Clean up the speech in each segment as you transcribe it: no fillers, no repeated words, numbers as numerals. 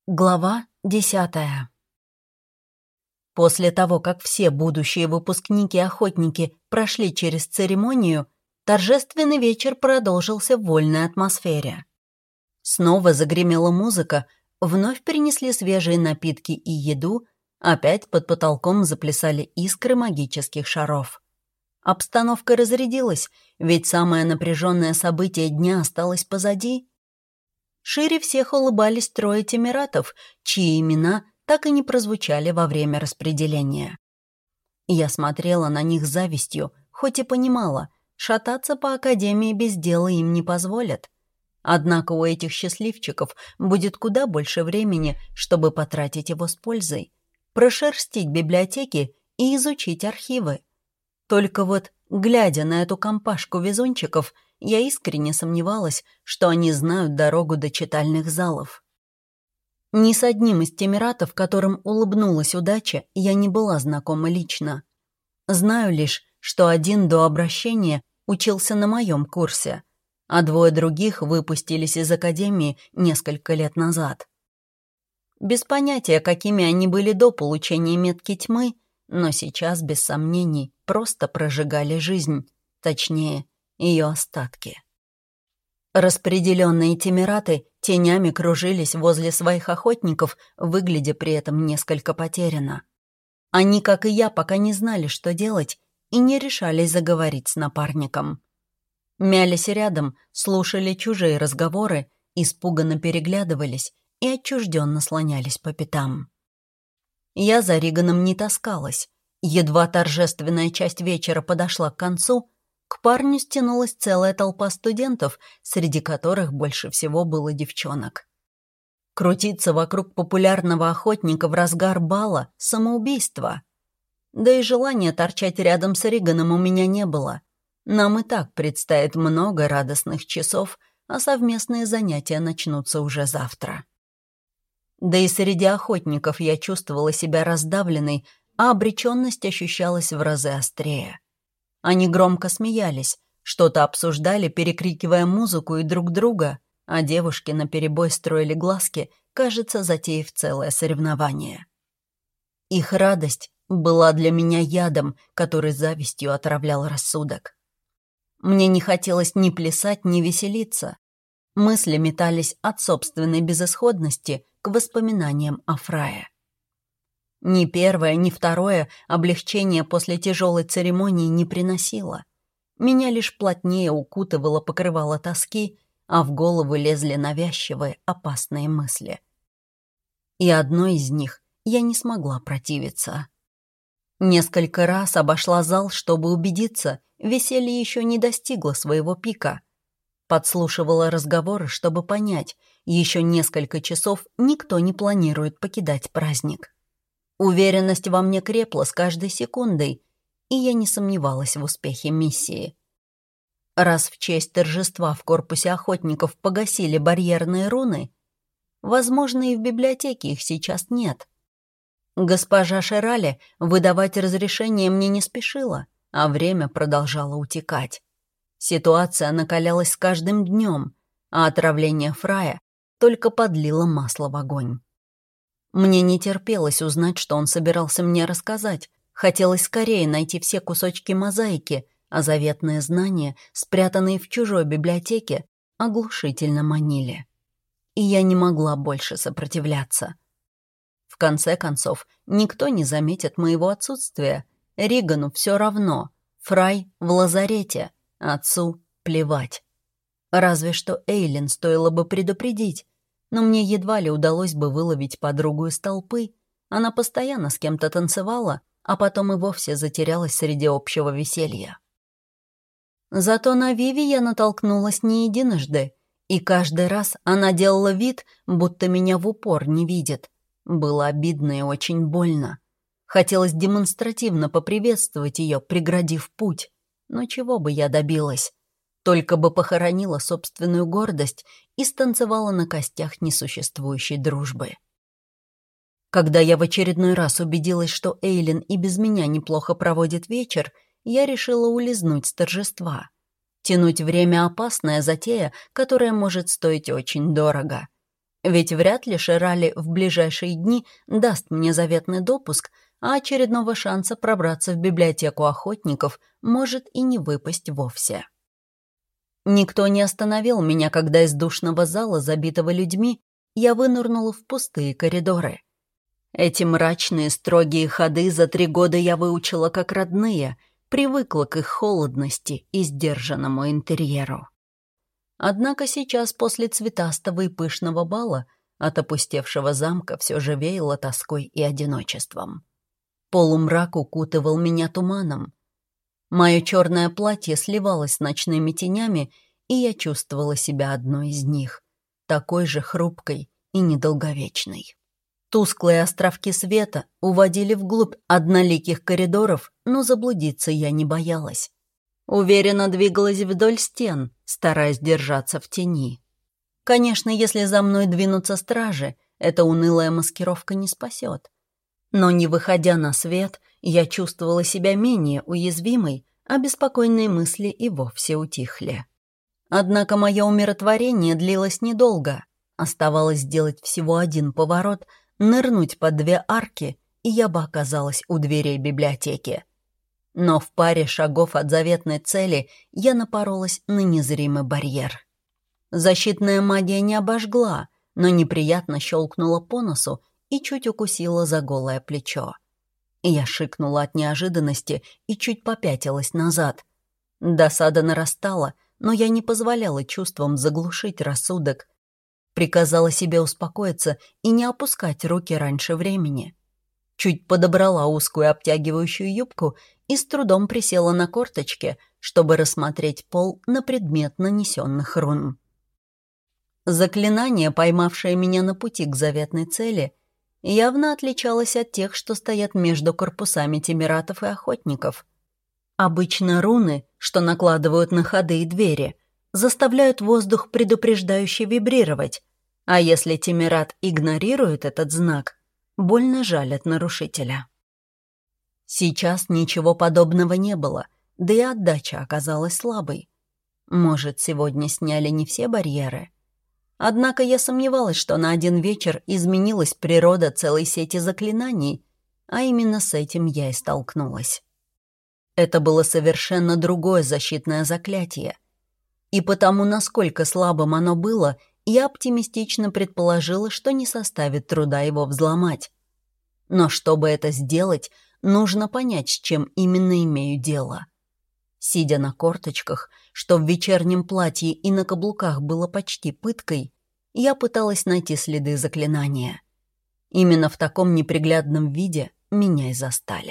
Глава 10. После того, как все будущие выпускники-охотники прошли через церемонию, торжественный вечер продолжился в вольной атмосфере. Снова загремела музыка, вновь принесли свежие напитки и еду, опять под потолком заплясали искры магических шаров. Обстановка разрядилась, ведь самое напряженное событие дня осталось позади. Шире всех улыбались трое темератов, чьи имена так и не прозвучали во время распределения. Я смотрела на них с завистью, хоть и понимала, шататься по академии без дела им не позволят. Однако у этих счастливчиков будет куда больше времени, чтобы потратить его с пользой, прошерстить библиотеки и изучить архивы. Только вот, глядя на эту компашку везунчиков, я искренне сомневалась, что они знают дорогу до читальных залов. Ни с одним из темератов, которым улыбнулась удача, я не была знакома лично. Знаю лишь, что один до обращения учился на моем курсе, а двое других выпустились из академии несколько лет назад. Без понятия, какими они были до получения метки тьмы, но сейчас, без сомнений, просто прожигали жизнь, точнее, ее остатки. Распределенные темераты тенями кружились возле своих охотников, выглядя при этом несколько потерянно. Они, как и я, пока не знали, что делать, и не решались заговорить с напарником. Мялись рядом, слушали чужие разговоры, испуганно переглядывались и отчужденно слонялись по пятам. Я за Риганом не таскалась. Едва торжественная часть вечера подошла к концу, к парню стянулась целая толпа студентов, среди которых больше всего было девчонок. Крутиться вокруг популярного охотника в разгар бала — самоубийство. Да и желания торчать рядом с Риганом у меня не было. Нам и так предстоит много радостных часов, а совместные занятия начнутся уже завтра. Да и среди охотников я чувствовала себя раздавленной, а обреченность ощущалась в разы острее. Они громко смеялись, что-то обсуждали, перекрикивая музыку и друг друга, а девушки наперебой строили глазки, кажется, затеяв целое соревнование. Их радость была для меня ядом, который завистью отравлял рассудок. Мне не хотелось ни плясать, ни веселиться. Мысли метались от собственной безысходности к воспоминаниям о Фрае. Ни первое, ни второе облегчение после тяжелой церемонии не приносило. Меня лишь плотнее укутывало покрывало тоски, а в голову лезли навязчивые, опасные мысли. И одной из них я не смогла противиться. Несколько раз обошла зал, чтобы убедиться, веселье еще не достигло своего пика. Подслушивала разговоры, чтобы понять, еще несколько часов никто не планирует покидать праздник. Уверенность во мне крепла с каждой секундой, и я не сомневалась в успехе миссии. Раз в честь торжества в корпусе охотников погасили барьерные руны, возможно, и в библиотеке их сейчас нет. Госпожа Шерали выдавать разрешение мне не спешила, а время продолжало утекать. Ситуация накалялась с каждым днем, а отравление Фрая только подлило масло в огонь. Мне не терпелось узнать, что он собирался мне рассказать. Хотелось скорее найти все кусочки мозаики, а заветные знания, спрятанные в чужой библиотеке, оглушительно манили. И я не могла больше сопротивляться. В конце концов, никто не заметит моего отсутствия. Ригану все равно. Фрай в лазарете. Отцу плевать. Разве что Эйлин стоило бы предупредить. Но мне едва ли удалось бы выловить подругу из толпы. Она постоянно с кем-то танцевала, а потом и вовсе затерялась среди общего веселья. Зато на Виви я натолкнулась не единожды, и каждый раз она делала вид, будто меня в упор не видит. Было обидно и очень больно. Хотелось демонстративно поприветствовать ее, преградив путь. Но чего бы я добилась? Только бы похоронила собственную гордость и станцевала на костях несуществующей дружбы. Когда я в очередной раз убедилась, что Эйлин и без меня неплохо проводит вечер, я решила улизнуть с торжества. Тянуть время — опасная затея, которая может стоить очень дорого. Ведь вряд ли Ширали в ближайшие дни даст мне заветный допуск, а очередного шанса пробраться в библиотеку охотников может и не выпасть вовсе. Никто не остановил меня, когда из душного зала, забитого людьми, я вынырнула в пустые коридоры. Эти мрачные, строгие ходы за 3 года я выучила как родные, привыкла к их холодности и сдержанному интерьеру. Однако сейчас, после цветастого и пышного бала, от опустевшего замка все же веяло тоской и одиночеством. Полумрак укутывал меня туманом. Мое черное платье сливалось с ночными тенями, и я чувствовала себя одной из них, такой же хрупкой и недолговечной. Тусклые островки света уводили вглубь одноликих коридоров, но заблудиться я не боялась. Уверенно двигалась вдоль стен, стараясь держаться в тени. Конечно, если за мной двинутся стражи, эта унылая маскировка не спасет. Но не выходя на свет, я чувствовала себя менее уязвимой, а беспокойные мысли и вовсе утихли. Однако мое умиротворение длилось недолго. Оставалось сделать всего один поворот, нырнуть под 2 арки, и я бы оказалась у дверей библиотеки. Но в паре шагов от заветной цели я напоролась на незримый барьер. Защитная магия не обожгла, но неприятно щелкнула по носу и чуть укусила за голое плечо. Я шикнула от неожиданности и чуть попятилась назад. Досада нарастала, но я не позволяла чувствам заглушить рассудок. Приказала себе успокоиться и не опускать руки раньше времени. Чуть подобрала узкую обтягивающую юбку и с трудом присела на корточки, чтобы рассмотреть пол на предмет нанесенных рун. Заклинание, поймавшее меня на пути к заветной цели, явно отличалось от тех, что стоят между корпусами темератов и охотников. Обычно руны, что накладывают на ходы и двери, заставляют воздух предупреждающе вибрировать, а если темерат игнорирует этот знак, больно жалят нарушителя. Сейчас ничего подобного не было, да и отдача оказалась слабой. Может, сегодня сняли не все барьеры? Однако я сомневалась, что на один вечер изменилась природа целой сети заклинаний, а именно с этим я и столкнулась. Это было совершенно другое защитное заклятие. И потому, насколько слабым оно было, я оптимистично предположила, что не составит труда его взломать. Но чтобы это сделать, нужно понять, с чем именно имею дело. Сидя на корточках, что в вечернем платье и на каблуках было почти пыткой, я пыталась найти следы заклинания. Именно в таком неприглядном виде меня и застали.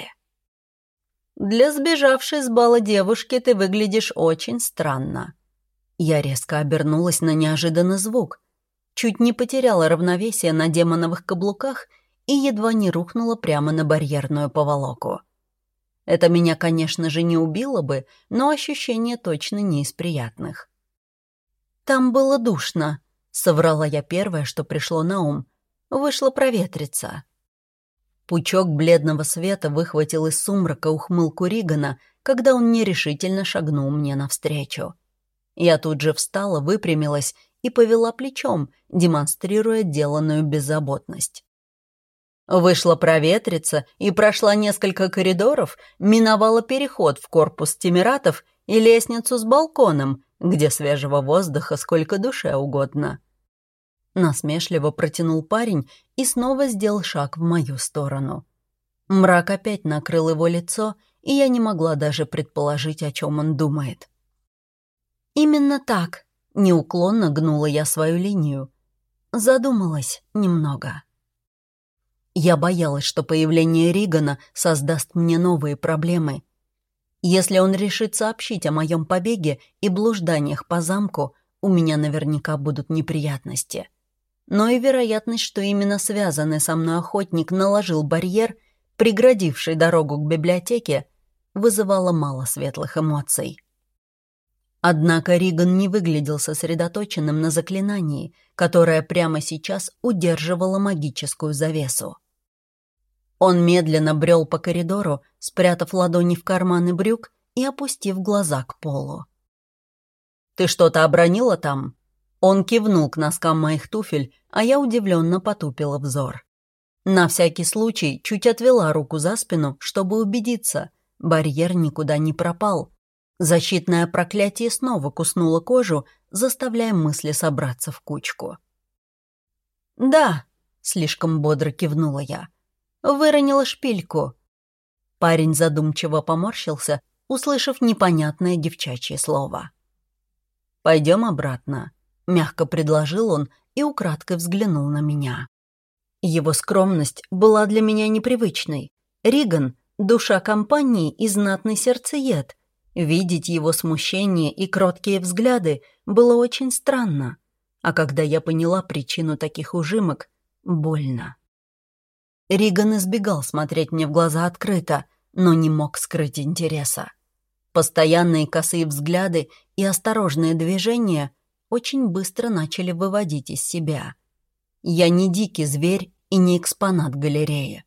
«Для сбежавшей с бала девушки ты выглядишь очень странно». Я резко обернулась на неожиданный звук, чуть не потеряла равновесие на демоновых каблуках и едва не рухнула прямо на барьерную поволоку. Это меня, конечно же, не убило бы, но ощущение точно не из приятных. «Там было душно», — соврала я первое, что пришло на ум. «Вышла проветриться». Пучок бледного света выхватил из сумрака ухмылку Ригана, когда он нерешительно шагнул мне навстречу. Я тут же встала, выпрямилась и повела плечом, демонстрируя деланную беззаботность. Вышла проветриться и прошла несколько коридоров, миновала переход в корпус темератов и лестницу с балконом, где свежего воздуха сколько душе угодно. Насмешливо протянул парень и снова сделал шаг в мою сторону. Мрак опять накрыл его лицо, и я не могла даже предположить, о чем он думает. «Именно так», — неуклонно гнула я свою линию. Задумалась немного. Я боялась, что появление Ригана создаст мне новые проблемы. Если он решит сообщить о моем побеге и блужданиях по замку, у меня наверняка будут неприятности. Но и вероятность, что именно связанный со мной охотник наложил барьер, преградивший дорогу к библиотеке, вызывала мало светлых эмоций. Однако Риган не выглядел сосредоточенным на заклинании, которое прямо сейчас удерживало магическую завесу. Он медленно брел по коридору, спрятав ладони в карманы брюк и опустив глаза к полу. «Ты что-то обронила там?» Он кивнул к носкам моих туфель, а я удивленно потупила взор. На всякий случай чуть отвела руку за спину, чтобы убедиться. Барьер никуда не пропал. Защитное проклятие снова куснуло кожу, заставляя мысли собраться в кучку. «Да», — слишком бодро кивнула я. «Выронила шпильку». Парень задумчиво поморщился, услышав непонятное девчачье слово. «Пойдем обратно», — мягко предложил он и украдкой взглянул на меня. Его скромность была для меня непривычной. Риган — душа компании и знатный сердцеед. Видеть его смущение и кроткие взгляды было очень странно. А когда я поняла причину таких ужимок, больно. Риган избегал смотреть мне в глаза открыто, но не мог скрыть интереса. Постоянные косые взгляды и осторожные движения очень быстро начали выводить из себя. Я не дикий зверь и не экспонат галереи.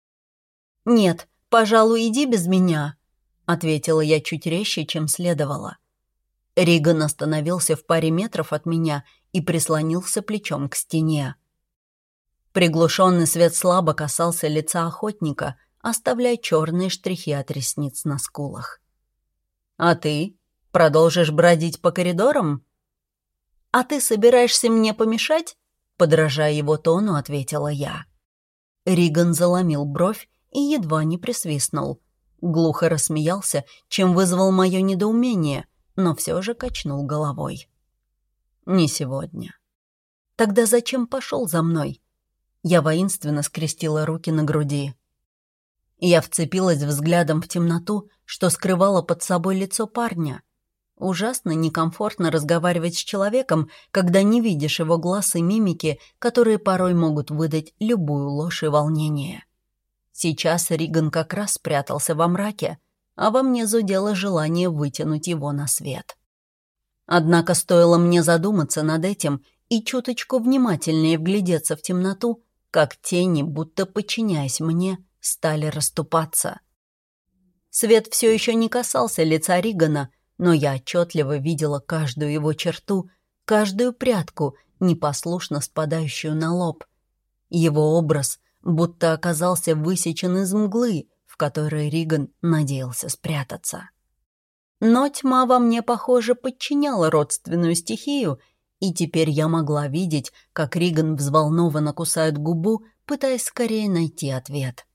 «Нет, пожалуй, иди без меня», — ответила я чуть резче, чем следовало. Риган остановился в паре метров от меня и прислонился плечом к стене. Приглушенный свет слабо касался лица охотника, оставляя черные штрихи от ресниц на скулах. «А ты? Продолжишь бродить по коридорам?» «А ты собираешься мне помешать?» Подражая его тону, ответила я. Риган заломил бровь и едва не присвистнул. Глухо рассмеялся, чем вызвал мое недоумение, но все же качнул головой. «Не сегодня». «Тогда зачем пошел за мной?» Я воинственно скрестила руки на груди. Я вцепилась взглядом в темноту, что скрывало под собой лицо парня. Ужасно некомфортно разговаривать с человеком, когда не видишь его глаз и мимики, которые порой могут выдать любую ложь и волнение. Сейчас Риган как раз спрятался во мраке, а во мне зудело желание вытянуть его на свет. Однако стоило мне задуматься над этим и чуточку внимательнее вглядеться в темноту, как тени, будто подчиняясь мне, стали расступаться. Свет все еще не касался лица Ригана, но я отчетливо видела каждую его черту, каждую прядку, непослушно спадающую на лоб. Его образ будто оказался высечен из мглы, в которой Риган надеялся спрятаться. Но тьма во мне, похоже, подчиняла родственную стихию, и теперь я могла видеть, как Риган взволнованно кусает губу, пытаясь скорее найти ответ.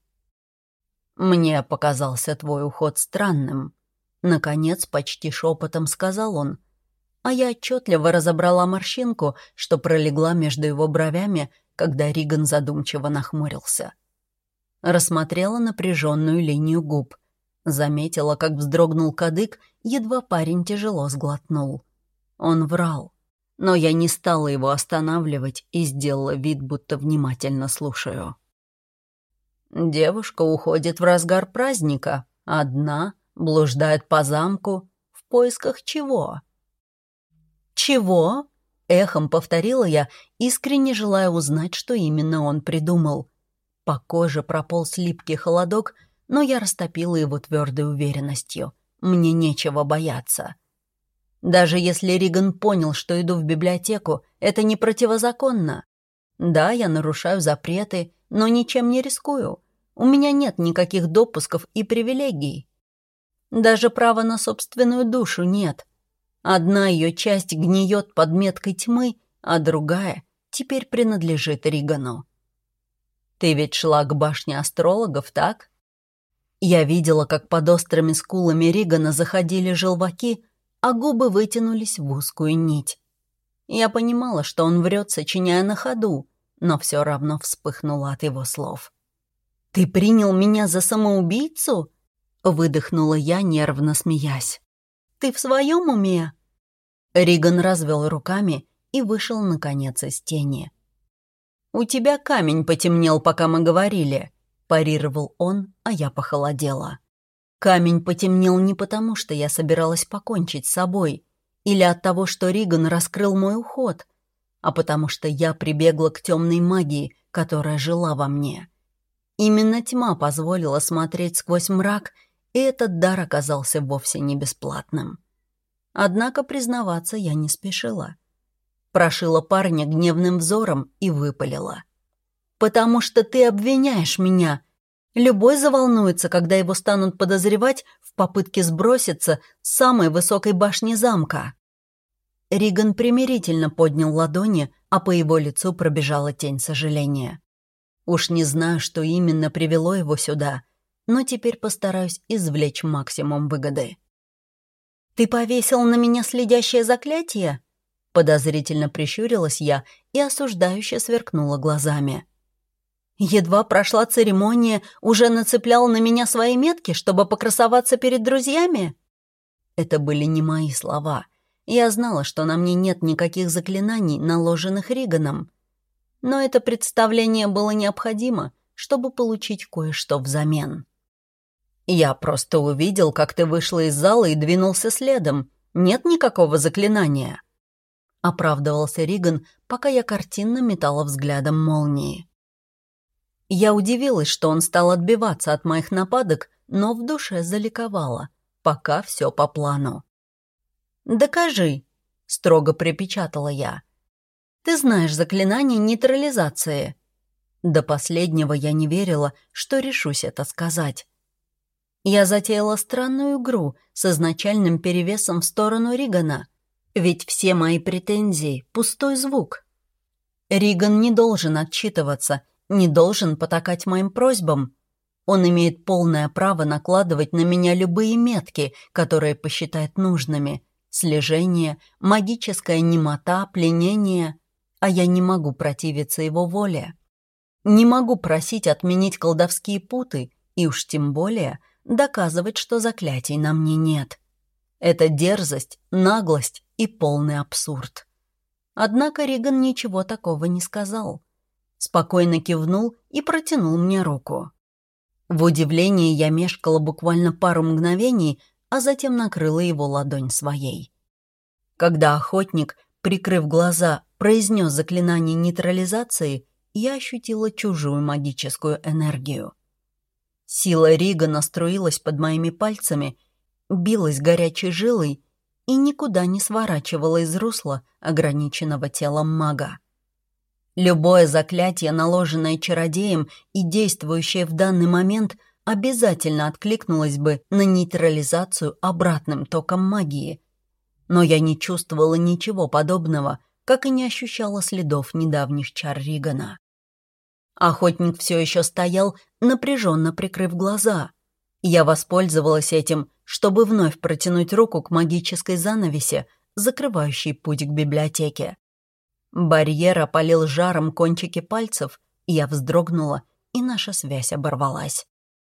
«Мне показался твой уход странным», — наконец почти шепотом сказал он, а я отчетливо разобрала морщинку, что пролегла между его бровями, когда Риган задумчиво нахмурился. Рассмотрела напряженную линию губ, заметила, как вздрогнул кадык, едва парень тяжело сглотнул. Он врал, но я не стала его останавливать и сделала вид, будто внимательно слушаю. Девушка уходит в разгар праздника, одна, блуждает по замку, в поисках чего? «Чего?» — эхом повторила я, искренне желая узнать, что именно он придумал. По коже прополз липкий холодок, но я растопила его твердой уверенностью. Мне нечего бояться. Даже если Риган понял, что иду в библиотеку, это не противозаконно. Да, я нарушаю запреты, но ничем не рискую. У меня нет никаких допусков и привилегий. Даже права на собственную душу нет. Одна ее часть гниет под меткой тьмы, а другая теперь принадлежит Ригану. Ты ведь шла к башне астрологов, так? Я видела, как под острыми скулами Ригана заходили желваки, а губы вытянулись в узкую нить. Я понимала, что он врет, сочиняя на ходу, но все равно вспыхнула от его слов. «Ты принял меня за самоубийцу?» — выдохнула я, нервно смеясь. «Ты в своем уме?» Риган развел руками и вышел, наконец, из тени. «У тебя камень потемнел, пока мы говорили», — парировал он, а я похолодела. Камень потемнел не потому, что я собиралась покончить с собой, или от того, что Риган раскрыл мой уход, а потому что я прибегла к темной магии, которая жила во мне. Именно тьма позволила смотреть сквозь мрак, и этот дар оказался вовсе не бесплатным. Однако признаваться я не спешила. Прошила парня гневным взором и выпалила. «Потому что ты обвиняешь меня. Любой заволнуется, когда его станут подозревать в попытке сброситься с самой высокой башни замка». Риган примирительно поднял ладони, а по его лицу пробежала тень сожаления. Уж не знаю, что именно привело его сюда, но теперь постараюсь извлечь максимум выгоды. «Ты повесил на меня следящее заклятие?» Подозрительно прищурилась я и осуждающе сверкнула глазами. «Едва прошла церемония, уже нацеплял на меня свои метки, чтобы покрасоваться перед друзьями?» Это были не мои слова. Я знала, что на мне нет никаких заклинаний, наложенных Риганом. Но это представление было необходимо, чтобы получить кое-что взамен. «Я просто увидел, как ты вышла из зала и двинулся следом. Нет никакого заклинания», — оправдывался Риган, пока я картинно метала взглядом молнии. Я удивилась, что он стал отбиваться от моих нападок, но в душе заликовала. Пока все по плану. «Докажи», — строго припечатала я. «Ты знаешь заклинание нейтрализации». До последнего я не верила, что решусь это сказать. Я затеяла странную игру с изначальным перевесом в сторону Ригана. Ведь все мои претензии — пустой звук. Риган не должен отчитываться, не должен потакать моим просьбам. Он имеет полное право накладывать на меня любые метки, которые посчитает нужными. Слежение, магическая немота, пленение. А я не могу противиться его воле. Не могу просить отменить колдовские путы, и уж тем более доказывать, что заклятий на мне нет. Это дерзость, наглость и полный абсурд. Однако Риган ничего такого не сказал. Спокойно кивнул и протянул мне руку. В удивлении я мешкала буквально пару мгновений, а затем накрыла его ладонь своей. Когда охотник, прикрыв глаза, произнес заклинание нейтрализации, я ощутила чужую магическую энергию. Сила Ригана струилась под моими пальцами, билась горячей жилой и никуда не сворачивала из русла ограниченного телом мага. Любое заклятие, наложенное чародеем и действующее в данный момент, обязательно откликнулось бы на нейтрализацию обратным током магии. Но я не чувствовала ничего подобного, как и не ощущала следов недавних чар Ригана. Охотник все еще стоял, напряженно прикрыв глаза. Я воспользовалась этим, чтобы вновь протянуть руку к магической занавесе, закрывающей путь к библиотеке. Барьер опалил жаром кончики пальцев, я вздрогнула, и наша связь оборвалась.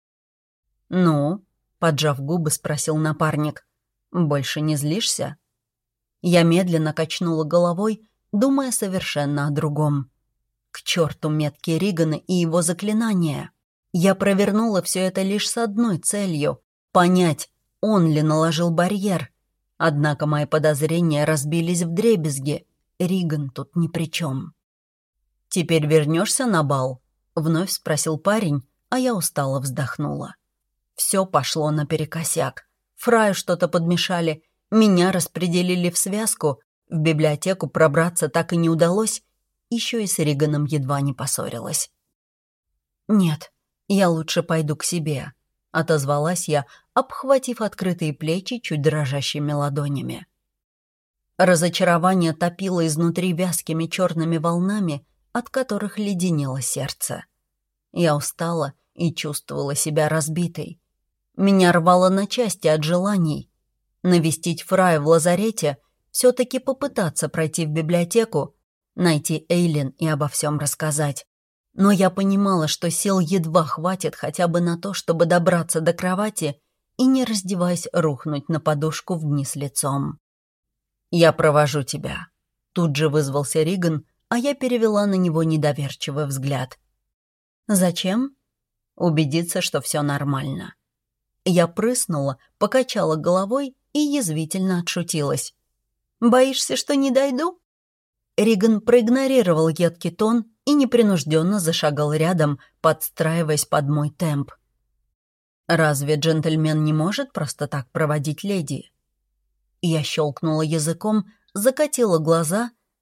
«Ну?» — поджав губы, спросил напарник. «Больше не злишься?» Я медленно качнула головой, думая совершенно о другом. К черту метки Ригана и его заклинания. Я провернула все это лишь с одной целью — понять, он ли наложил барьер. Однако мои подозрения разбились вдребезги. Риган тут ни при чем. «Теперь вернешься на бал?» — вновь спросил парень, а я устало вздохнула. Все пошло наперекосяк. Фраю что-то подмешали, меня распределили в связку, в библиотеку пробраться так и не удалось, еще и с Риганом едва не поссорилась. «Нет, я лучше пойду к себе», — отозвалась я, обхватив открытые плечи чуть дрожащими ладонями. Разочарование топило изнутри вязкими черными волнами, от которых леденело сердце. Я устала и чувствовала себя разбитой. Меня рвало на части от желаний. Навестить Фрая в лазарете, все-таки попытаться пройти в библиотеку, найти Эйлин и обо всем рассказать. Но я понимала, что сил едва хватит хотя бы на то, чтобы добраться до кровати и, не раздеваясь, рухнуть на подушку вниз лицом. «Я провожу тебя», — тут же вызвался Риган, а я перевела на него недоверчивый взгляд. «Зачем?» «Убедиться, что все нормально». Я прыснула, покачала головой и язвительно отшутилась. «Боишься, что не дойду?» Риган проигнорировал едкий тон и непринужденно зашагал рядом, подстраиваясь под мой темп. «Разве джентльмен не может просто так проводить леди?» Я щелкнула языком, закатила глаза,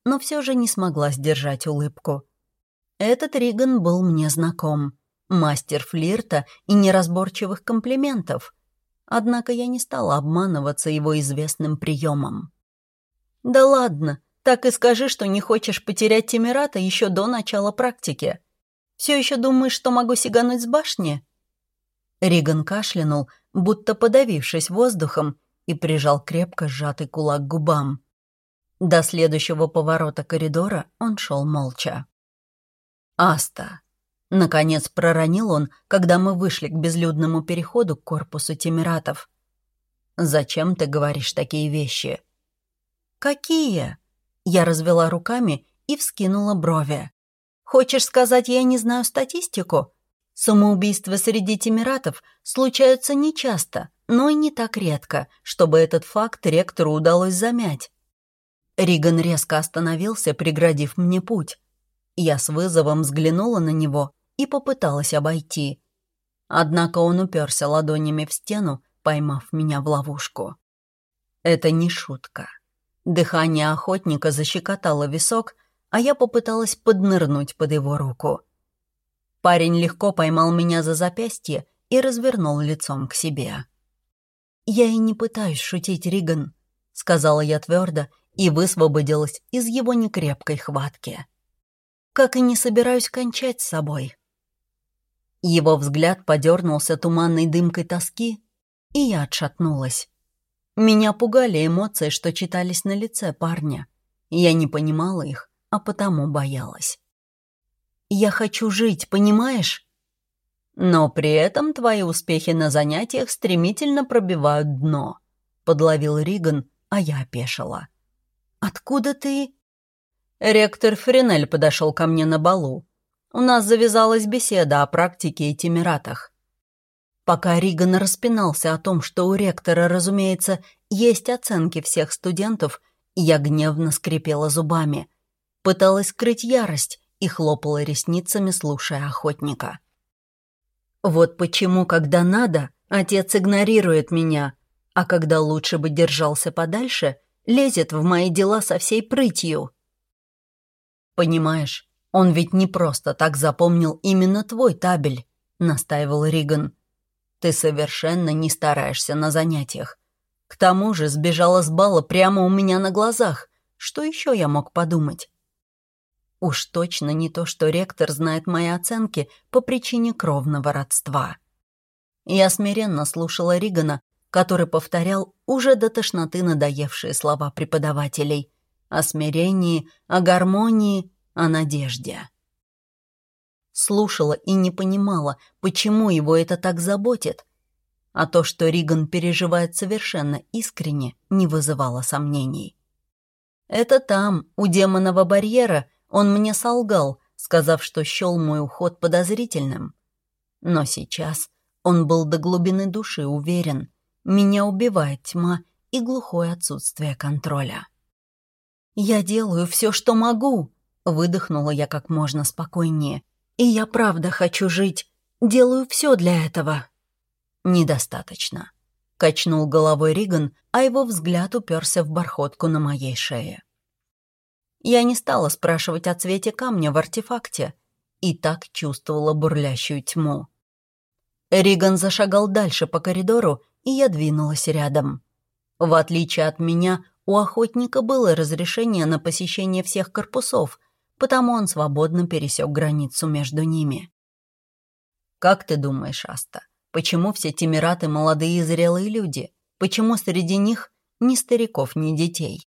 но все же не смогла сдержать улыбку. Этот Риган был мне знаком. Мастер флирта и неразборчивых комплиментов. Однако я не стала обманываться его известным приемом. «Да ладно, так и скажи, что не хочешь потерять Тимирата еще до начала практики. Все еще думаешь, что могу сигануть с башни?» Риган кашлянул, будто подавившись воздухом, и прижал крепко сжатый кулак к губам. До следующего поворота коридора он шел молча. «Аста!» — наконец проронил он, когда мы вышли к безлюдному переходу к корпусу Тимиратов. «Зачем ты говоришь такие вещи?» «Какие?» — я развела руками и вскинула брови. «Хочешь сказать, я не знаю статистику? Самоубийства среди Тимиратов случаются нечасто, но и не так редко, чтобы этот факт ректору удалось замять». Риган резко остановился, преградив мне путь. Я с вызовом взглянула на него и попыталась обойти. Однако он уперся ладонями в стену, поймав меня в ловушку. Это не шутка. Дыхание охотника защекотало висок, а я попыталась поднырнуть под его руку. Парень легко поймал меня за запястье и развернул лицом к себе. «Я и не пытаюсь шутить, Риган», — сказала я твердо и высвободилась из его некрепкой хватки. «Как и не собираюсь кончать с собой». Его взгляд подернулся туманной дымкой тоски, и я отшатнулась. Меня пугали эмоции, что читались на лице парня. Я не понимала их, а потому боялась. «Я хочу жить, понимаешь?» «Но при этом твои успехи на занятиях стремительно пробивают дно», — подловил Риган, а я опешила. «Откуда ты?» Ректор Френель подошел ко мне на балу. У нас завязалась беседа о практике и Тимиратах. Пока Риган распинался о том, что у ректора, разумеется, есть оценки всех студентов, я гневно скрипела зубами, пыталась скрыть ярость и хлопала ресницами, слушая охотника. Вот почему, когда надо, отец игнорирует меня, а когда лучше бы держался подальше, лезет в мои дела со всей прытью. «Понимаешь, он ведь не просто так запомнил именно твой табель», — настаивал Риган. «Ты совершенно не стараешься на занятиях. К тому же сбежала с бала прямо у меня на глазах. Что еще я мог подумать?» Уж точно не то, что ректор знает мои оценки по причине кровного родства. Я смиренно слушала Ригана, который повторял уже до тошноты надоевшие слова преподавателей о смирении, о гармонии, о надежде. Слушала и не понимала, почему его это так заботит. А то, что Риган переживает совершенно искренне, не вызывало сомнений. Это там, у демонового барьера, он мне солгал, сказав, что счел мой уход подозрительным. Но сейчас он был до глубины души уверен, меня убивает тьма и глухое отсутствие контроля. «Я делаю все, что могу», — выдохнула я как можно спокойнее. «И я правда хочу жить, делаю все для этого». «Недостаточно», — качнул головой Риган, а его взгляд уперся в бархотку на моей шее. Я не стала спрашивать о цвете камня в артефакте и так чувствовала бурлящую тьму. Риган зашагал дальше по коридору, и я двинулась рядом. В отличие от меня, у охотника было разрешение на посещение всех корпусов, потому он свободно пересек границу между ними. «Как ты думаешь, Аста, почему все Тимираты молодые и зрелые люди? Почему среди них ни стариков, ни детей?»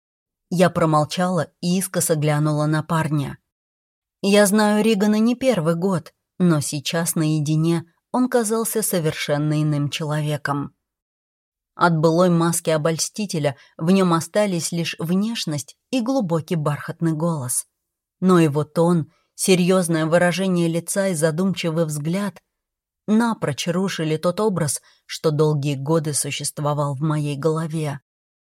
Я промолчала и искоса глянула на парня. Я знаю Ригана не первый год, но сейчас наедине он казался совершенно иным человеком. От былой маски обольстителя в нем остались лишь внешность и глубокий бархатный голос. Но его тон, серьезное выражение лица и задумчивый взгляд напрочь рушили тот образ, что долгие годы существовал в моей голове.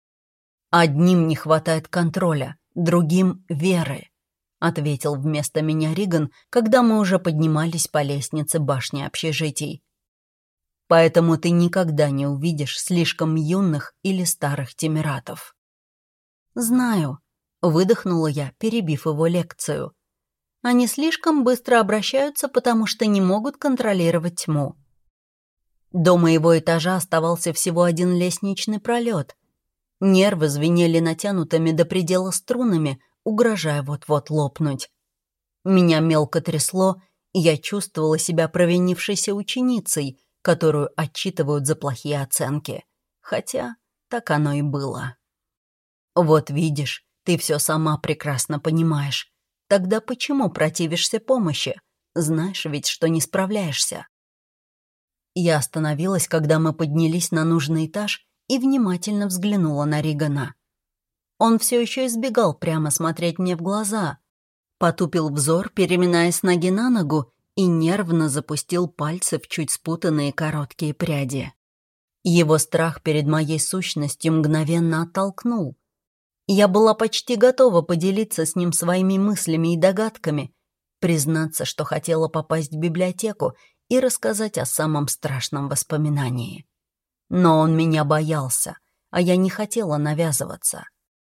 «Одним не хватает контроля, другим — веры», — ответил вместо меня Риган, когда мы уже поднимались по лестнице башни общежитий. «Поэтому ты никогда не увидишь слишком юных или старых Тимиратов». «Знаю», Выдохнула я, перебив его лекцию. Они слишком быстро обращаются, потому что не могут контролировать тьму. До моего этажа оставался всего один лестничный пролет. Нервы звенели натянутыми до предела струнами, угрожая вот-вот лопнуть. Меня мелко трясло, и я чувствовала себя провинившейся ученицей, которую отчитывают за плохие оценки. Хотя так оно и было. «Вот видишь, ты все сама прекрасно понимаешь. Тогда почему противишься помощи? Знаешь ведь, что не справляешься». Я остановилась, когда мы поднялись на нужный этаж, и внимательно взглянула на Ригана. Он все еще избегал прямо смотреть мне в глаза, потупил взор, переминаясь с ноги на ногу, и нервно запустил пальцы в чуть спутанные короткие пряди. Его страх перед моей сущностью мгновенно оттолкнул. Я была почти готова поделиться с ним своими мыслями и догадками, признаться, что хотела попасть в библиотеку и рассказать о самом страшном воспоминании. Но он меня боялся, а я не хотела навязываться.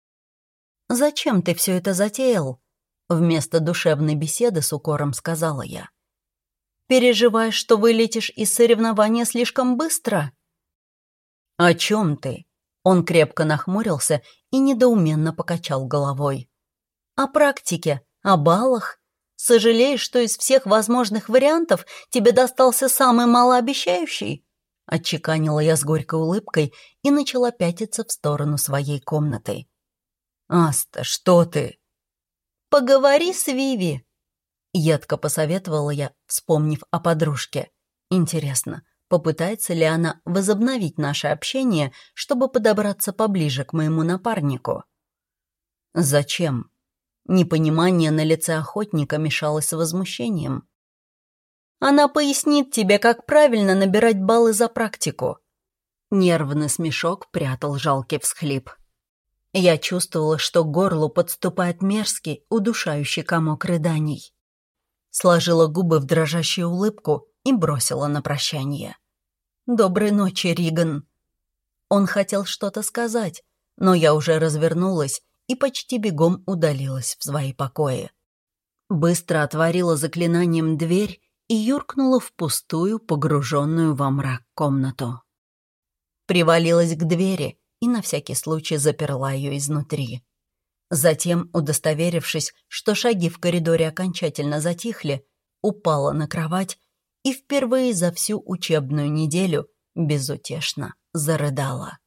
«Зачем ты все это затеял?» Вместо душевной беседы с укором сказала я. «Переживаешь, что вылетишь из соревнования слишком быстро?» «О чем ты?» Он крепко нахмурился и недоуменно покачал головой. «О практике, о баллах. Сожалеешь, что из всех возможных вариантов тебе достался самый малообещающий?» Отчеканила я с горькой улыбкой и начала пятиться в сторону своей комнаты. «Аста, что ты?» «Поговори с Виви», — едко посоветовала я, вспомнив о подружке. «Интересно, попытается ли она возобновить наше общение, чтобы подобраться поближе к моему напарнику?» «Зачем?» Непонимание на лице охотника мешалось с возмущением. «Она пояснит тебе, как правильно набирать баллы за практику». Нервный смешок прятал жалкий всхлип. Я чувствовала, что к горлу подступает мерзкий, удушающий комок рыданий. Сложила губы в дрожащую улыбку и бросила на прощание. «Доброй ночи, Риган». Он хотел что-то сказать, но я уже развернулась и почти бегом удалилась в свои покои. Быстро отворила заклинанием дверь и юркнула в пустую, погруженную во мрак комнату. Привалилась к двери и на всякий случай заперла ее изнутри. Затем, удостоверившись, что шаги в коридоре окончательно затихли, упала на кровать и впервые за всю учебную неделю безутешно зарыдала.